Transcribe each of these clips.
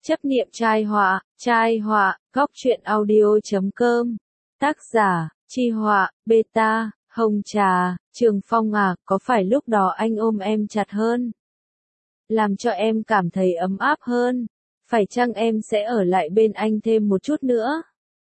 Chấp niệm trai họa, góc truyện audio.com. Tác giả, Chi Họa, Beta, Hồng Trà, Trường Phong à, có phải lúc đó anh ôm em chặt hơn? Làm cho em cảm thấy ấm áp hơn. Phải chăng em sẽ ở lại bên anh thêm một chút nữa?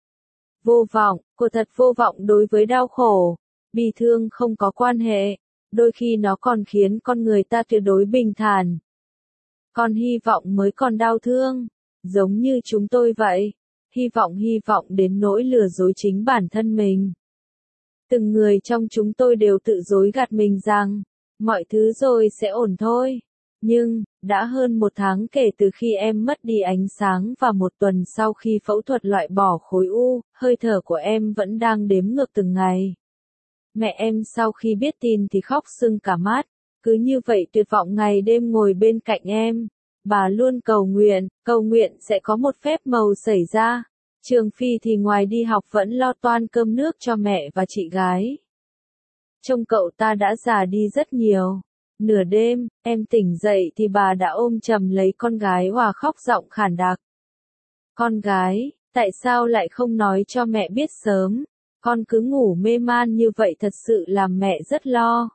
Vô vọng, cô thật vô vọng đối với đau khổ. Bi thương không có quan hệ. Đôi khi nó còn khiến con người ta tuyệt đối bình thản. Còn hy vọng mới còn đau thương. Giống như chúng tôi vậy. Hy vọng đến nỗi lừa dối chính bản thân mình. Từng người trong chúng tôi đều tự dối gạt mình rằng, mọi thứ rồi sẽ ổn thôi. Nhưng, đã hơn 1 tháng kể từ khi em mất đi ánh sáng và 1 tuần sau khi phẫu thuật loại bỏ khối u, hơi thở của em vẫn đang đếm ngược từng ngày. Mẹ em sau khi biết tin thì khóc sưng cả mắt, cứ như vậy tuyệt vọng ngày đêm ngồi bên cạnh em. Bà luôn cầu nguyện sẽ có một phép màu xảy ra. Trường Phi thì ngoài đi học vẫn lo toan cơm nước cho mẹ và chị gái. Trông cậu ta đã già đi rất nhiều. Nửa đêm, em tỉnh dậy thì bà đã ôm chầm lấy con gái và khóc giọng khản đặc. Con gái, tại sao lại không nói cho mẹ biết sớm? Con cứ ngủ mê man như vậy thật sự làm mẹ rất lo.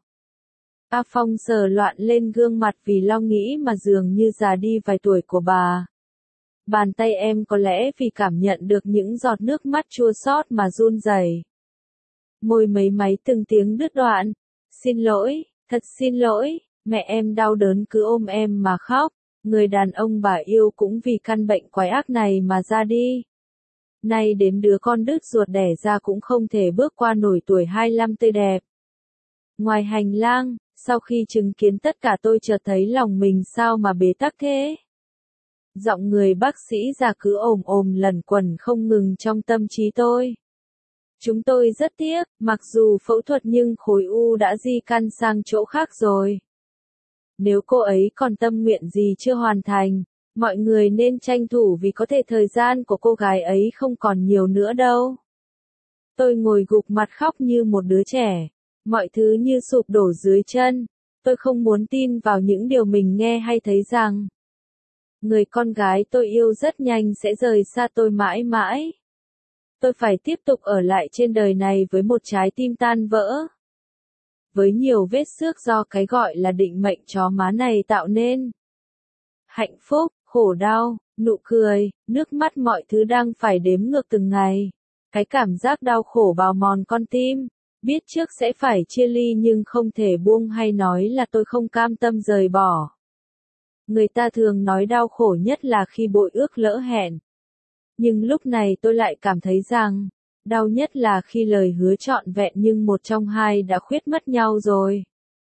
A Phong sờ loạn lên gương mặt vì lo nghĩ mà dường như già đi vài tuổi của bà. Bàn tay em có lẽ vì cảm nhận được những giọt nước mắt chua xót mà run rẩy. Môi mấy máy từng tiếng đứt đoạn. Xin lỗi, thật xin lỗi, mẹ em đau đớn cứ ôm em mà khóc. Người đàn ông bà yêu cũng vì căn bệnh quái ác này mà ra đi. Nay đến đứa con đứt ruột đẻ ra cũng không thể bước qua nổi tuổi 25 tươi đẹp. Ngoài hành lang, sau khi chứng kiến tất cả tôi chợt thấy lòng mình sao mà bế tắc thế. Giọng người bác sĩ già cứ ồm lẩn quẩn không ngừng trong tâm trí tôi. Chúng tôi rất tiếc, mặc dù phẫu thuật nhưng khối u đã di căn sang chỗ khác rồi. Nếu cô ấy còn tâm nguyện gì chưa hoàn thành, mọi người nên tranh thủ vì có thể thời gian của cô gái ấy không còn nhiều nữa đâu. Tôi ngồi gục mặt khóc như một đứa trẻ. Mọi thứ như sụp đổ dưới chân. Tôi không muốn tin vào những điều mình nghe hay thấy rằng người con gái tôi yêu rất nhanh sẽ rời xa tôi mãi mãi. Tôi phải tiếp tục ở lại trên đời này với một trái tim tan vỡ. Với nhiều vết xước do cái gọi là định mệnh chó má này tạo nên. Hạnh phúc, khổ đau, nụ cười, nước mắt mọi thứ đang phải đếm ngược từng ngày. Cái cảm giác đau khổ bào mòn con tim. Biết trước sẽ phải chia ly nhưng không thể buông hay nói là tôi không cam tâm rời bỏ. Người ta thường nói đau khổ nhất là khi bội ước lỡ hẹn. Nhưng lúc này tôi lại cảm thấy rằng, đau nhất là khi lời hứa trọn vẹn nhưng một trong hai đã khuyết mất nhau rồi.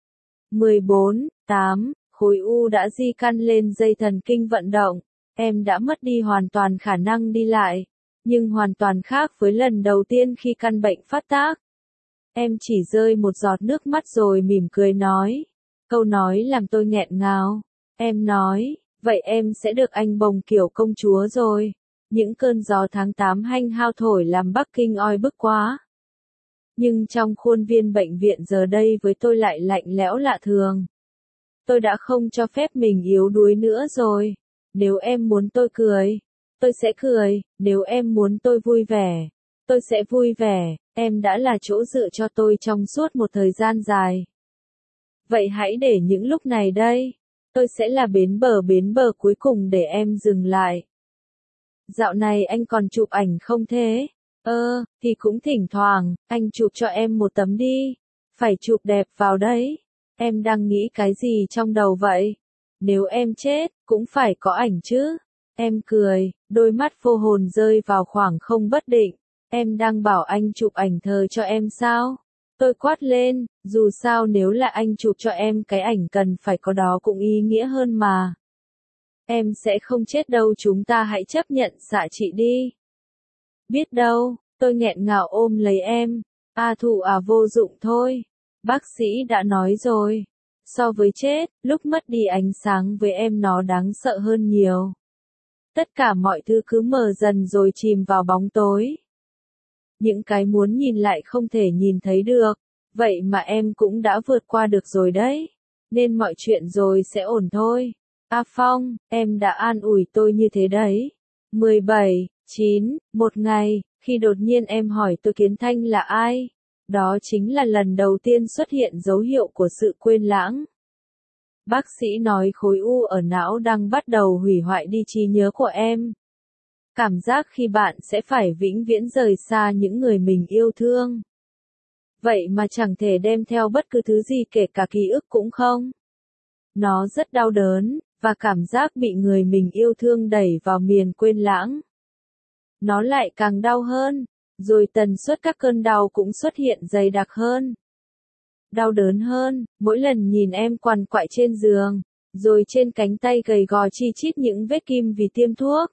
14/8, khối u đã di căn lên dây thần kinh vận động. Em đã mất đi hoàn toàn khả năng đi lại. Nhưng hoàn toàn khác với lần đầu tiên khi căn bệnh phát tác. Em chỉ rơi một giọt nước mắt rồi mỉm cười nói. Câu nói làm tôi nghẹn ngào. Em nói, vậy em sẽ được anh bồng kiểu công chúa rồi. Những cơn gió tháng 8 hanh hao thổi làm Bắc Kinh oi bức quá. Nhưng trong khuôn viên bệnh viện giờ đây với tôi lại lạnh lẽo lạ thường. Tôi đã không cho phép mình yếu đuối nữa rồi. Nếu em muốn tôi cười, tôi sẽ cười. Nếu em muốn tôi vui vẻ, tôi sẽ vui vẻ. Em đã là chỗ dựa cho tôi trong suốt một thời gian dài. Vậy hãy để những lúc này đây, tôi sẽ là bến bờ cuối cùng để em dừng lại. Dạo này anh còn chụp ảnh không thế? Thì cũng thỉnh thoảng, anh chụp cho em một tấm đi. Phải chụp đẹp vào đấy. Em đang nghĩ cái gì trong đầu vậy? Nếu em chết, cũng phải có ảnh chứ. Em cười, đôi mắt vô hồn rơi vào khoảng không bất định. Em đang bảo anh chụp ảnh thờ cho em sao? Tôi quát lên, dù sao nếu là anh chụp cho em cái ảnh cần phải có đó cũng ý nghĩa hơn mà. Em sẽ không chết đâu, chúng ta hãy chấp nhận xạ trị đi. Biết đâu, tôi nghẹn ngào ôm lấy em. Thụ vô dụng thôi. Bác sĩ đã nói rồi. So với chết, lúc mất đi ánh sáng với em nó đáng sợ hơn nhiều. Tất cả mọi thứ cứ mờ dần rồi chìm vào bóng tối. Những cái muốn nhìn lại không thể nhìn thấy được. Vậy mà em cũng đã vượt qua được rồi đấy. Nên mọi chuyện rồi sẽ ổn thôi. A Phong, em đã an ủi tôi như thế đấy. 17, 9, một ngày, khi đột nhiên em hỏi tôi Kiến Thanh là ai. Đó chính là lần đầu tiên xuất hiện dấu hiệu của sự quên lãng. Bác sĩ nói khối u ở não đang bắt đầu hủy hoại đi trí nhớ của em. Cảm giác khi bạn sẽ phải vĩnh viễn rời xa những người mình yêu thương. Vậy mà chẳng thể đem theo bất cứ thứ gì kể cả ký ức cũng không. Nó rất đau đớn, và cảm giác bị người mình yêu thương đẩy vào miền quên lãng. Nó lại càng đau hơn, rồi tần suất các cơn đau cũng xuất hiện dày đặc hơn. Đau đớn hơn, mỗi lần nhìn em quằn quại trên giường, rồi trên cánh tay gầy gò chi chít những vết kim vì tiêm thuốc.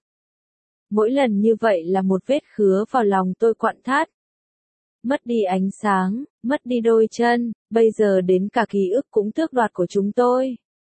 Mỗi lần như vậy là một vết khứa vào lòng tôi quặn thắt. Mất đi ánh sáng, mất đi đôi chân, bây giờ đến cả ký ức cũng tước đoạt của chúng tôi.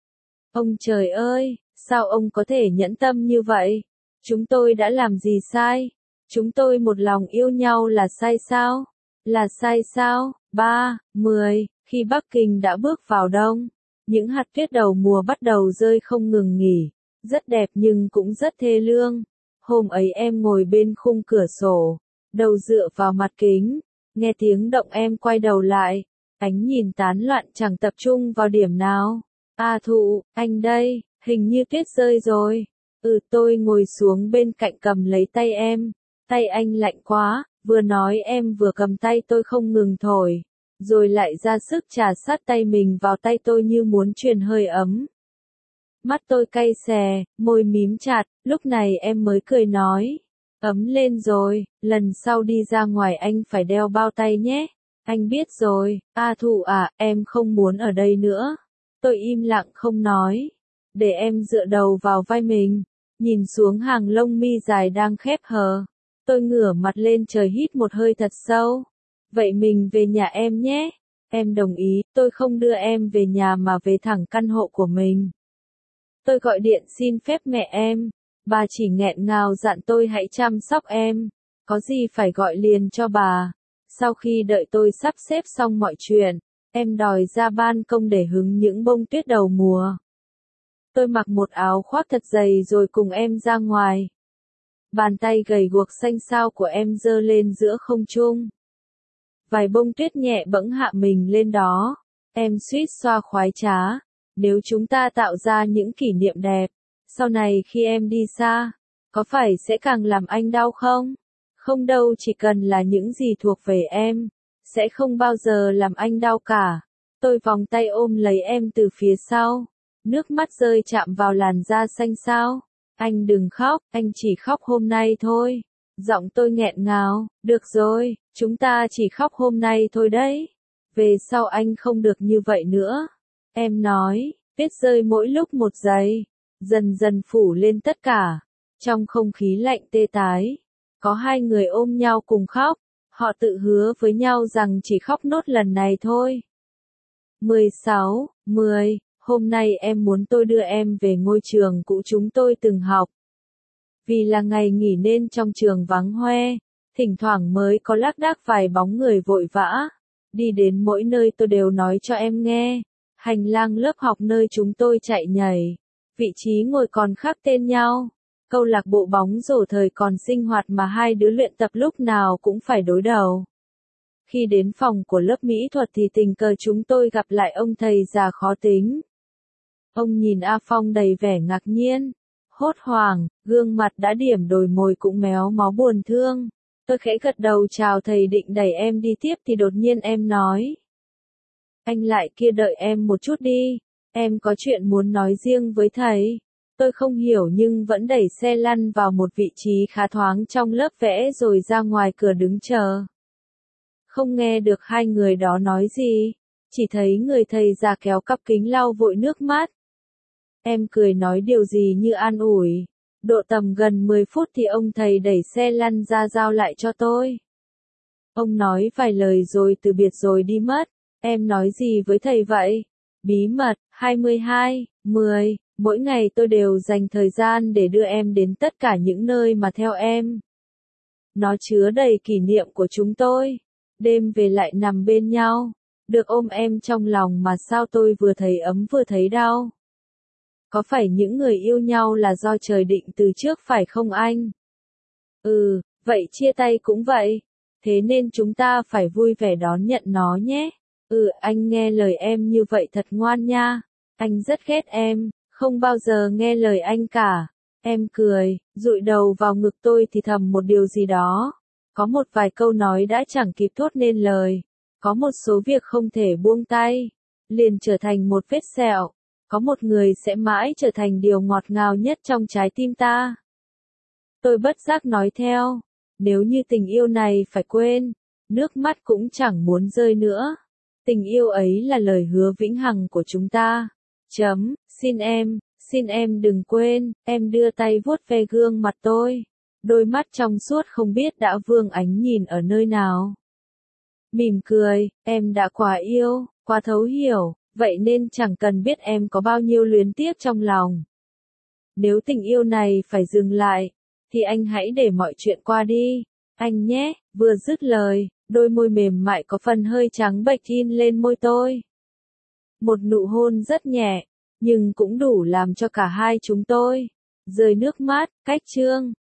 Ông trời ơi, sao ông có thể nhẫn tâm như vậy? Chúng tôi đã làm gì sai? Chúng tôi một lòng yêu nhau là sai sao? Là sai sao? 3, 10, khi Bắc Kinh đã bước vào đông, những hạt tuyết đầu mùa bắt đầu rơi không ngừng nghỉ. Rất đẹp nhưng cũng rất thê lương. Hôm ấy em ngồi bên khung cửa sổ, đầu dựa vào mặt kính, nghe tiếng động em quay đầu lại, ánh nhìn tán loạn chẳng tập trung vào điểm nào. A Thụ, anh đây, hình như tuyết rơi rồi. Tôi ngồi xuống bên cạnh cầm lấy tay em. Tay anh lạnh quá, vừa nói em vừa cầm tay tôi không ngừng thổi, rồi lại ra sức chà sát tay mình vào tay tôi như muốn truyền hơi ấm. Mắt tôi cay xè, môi mím chặt, lúc này em mới cười nói. Ấm lên rồi, lần sau đi ra ngoài anh phải đeo bao tay nhé. Anh biết rồi, A Thụ à, em không muốn ở đây nữa. Tôi im lặng không nói, để em dựa đầu vào vai mình, nhìn xuống hàng lông mi dài đang khép hờ. Tôi ngửa mặt lên trời hít một hơi thật sâu. Vậy mình về nhà em nhé. Em đồng ý, tôi không đưa em về nhà mà về thẳng căn hộ của mình. Tôi gọi điện xin phép mẹ em. Bà chỉ nghẹn ngào dặn tôi hãy chăm sóc em. Có gì phải gọi liền cho bà. Sau khi đợi tôi sắp xếp xong mọi chuyện, em đòi ra ban công để hứng những bông tuyết đầu mùa. Tôi mặc một áo khoác thật dày rồi cùng em ra ngoài. Bàn tay gầy guộc xanh xao của em giơ lên giữa không trung. Vài bông tuyết nhẹ bẫng hạ mình lên đó. Em suýt xoa khoái trá. Nếu chúng ta tạo ra những kỷ niệm đẹp, sau này khi em đi xa, có phải sẽ càng làm anh đau không? Không đâu, chỉ cần là những gì thuộc về em, sẽ không bao giờ làm anh đau cả. Tôi vòng tay ôm lấy em từ phía sau. Nước mắt rơi chạm vào làn da xanh xao. Anh đừng khóc, anh chỉ khóc hôm nay thôi. Giọng tôi nghẹn ngào, được rồi, chúng ta chỉ khóc hôm nay thôi đấy. Về sau anh không được như vậy nữa. Em nói, tuyết rơi mỗi lúc một giây, dần dần phủ lên tất cả. Trong không khí lạnh tê tái, có hai người ôm nhau cùng khóc. Họ tự hứa với nhau rằng chỉ khóc nốt lần này thôi. 16, 10, hôm nay em muốn tôi đưa em về ngôi trường cũ chúng tôi từng học. Vì là ngày nghỉ nên trong trường vắng hoe, thỉnh thoảng mới có lác đác vài bóng người vội vã. Đi đến mỗi nơi tôi đều nói cho em nghe. Hành lang lớp học nơi chúng tôi chạy nhảy. Vị trí ngồi còn khác tên nhau. Câu lạc bộ bóng rổ thời còn sinh hoạt mà hai đứa luyện tập lúc nào cũng phải đối đầu. Khi đến phòng của lớp mỹ thuật thì tình cờ chúng tôi gặp lại ông thầy già khó tính. Ông nhìn A Phong đầy vẻ ngạc nhiên, hốt hoảng, gương mặt đã điểm đồi mồi cũng méo mó buồn thương. Tôi khẽ gật đầu chào thầy định đẩy em đi tiếp thì đột nhiên em nói. Anh lại kia đợi em một chút đi, em có chuyện muốn nói riêng với thầy. Tôi không hiểu nhưng vẫn đẩy xe lăn vào một vị trí khá thoáng trong lớp vẽ rồi ra ngoài cửa đứng chờ. Không nghe được hai người đó nói gì, chỉ thấy người thầy già kéo cặp kính lau vội nước mắt. Em cười nói điều gì như an ủi. Độ tầm gần 10 phút thì ông thầy đẩy xe lăn ra giao lại cho tôi. Ông nói vài lời rồi từ biệt rồi đi mất. Em nói gì với thầy vậy? Bí mật, 22, 10, mỗi ngày tôi đều dành thời gian để đưa em đến tất cả những nơi mà theo em. Nó chứa đầy kỷ niệm của chúng tôi. Đêm về lại nằm bên nhau, được ôm em trong lòng mà sao tôi vừa thấy ấm vừa thấy đau. Có phải những người yêu nhau là do trời định từ trước phải không anh? Ừ, vậy chia tay cũng vậy. Thế nên chúng ta phải vui vẻ đón nhận nó nhé. Ừ, anh nghe lời em như vậy thật ngoan nha. Anh rất ghét em, không bao giờ nghe lời anh cả. Em cười, dụi đầu vào ngực tôi thì thầm một điều gì đó. Có một vài câu nói đã chẳng kịp thốt nên lời. Có một số việc không thể buông tay, liền trở thành một vết sẹo. Có một người sẽ mãi trở thành điều ngọt ngào nhất trong trái tim ta. Tôi bất giác nói theo, nếu như tình yêu này phải quên, nước mắt cũng chẳng muốn rơi nữa. Tình yêu ấy là lời hứa vĩnh hằng của chúng ta. Chấm, xin em đừng quên, em đưa tay vuốt ve gương mặt tôi. Đôi mắt trong suốt không biết đã vương ánh nhìn ở nơi nào. Mỉm cười, em đã quá yêu, quá thấu hiểu, vậy nên chẳng cần biết em có bao nhiêu luyến tiếc trong lòng. Nếu tình yêu này phải dừng lại, thì anh hãy để mọi chuyện qua đi, anh nhé. Vừa dứt lời, đôi môi mềm mại có phần hơi trắng bệch in lên môi tôi. Một nụ hôn rất nhẹ, nhưng cũng đủ làm cho cả hai chúng tôi rơi nước mắt. Cách chương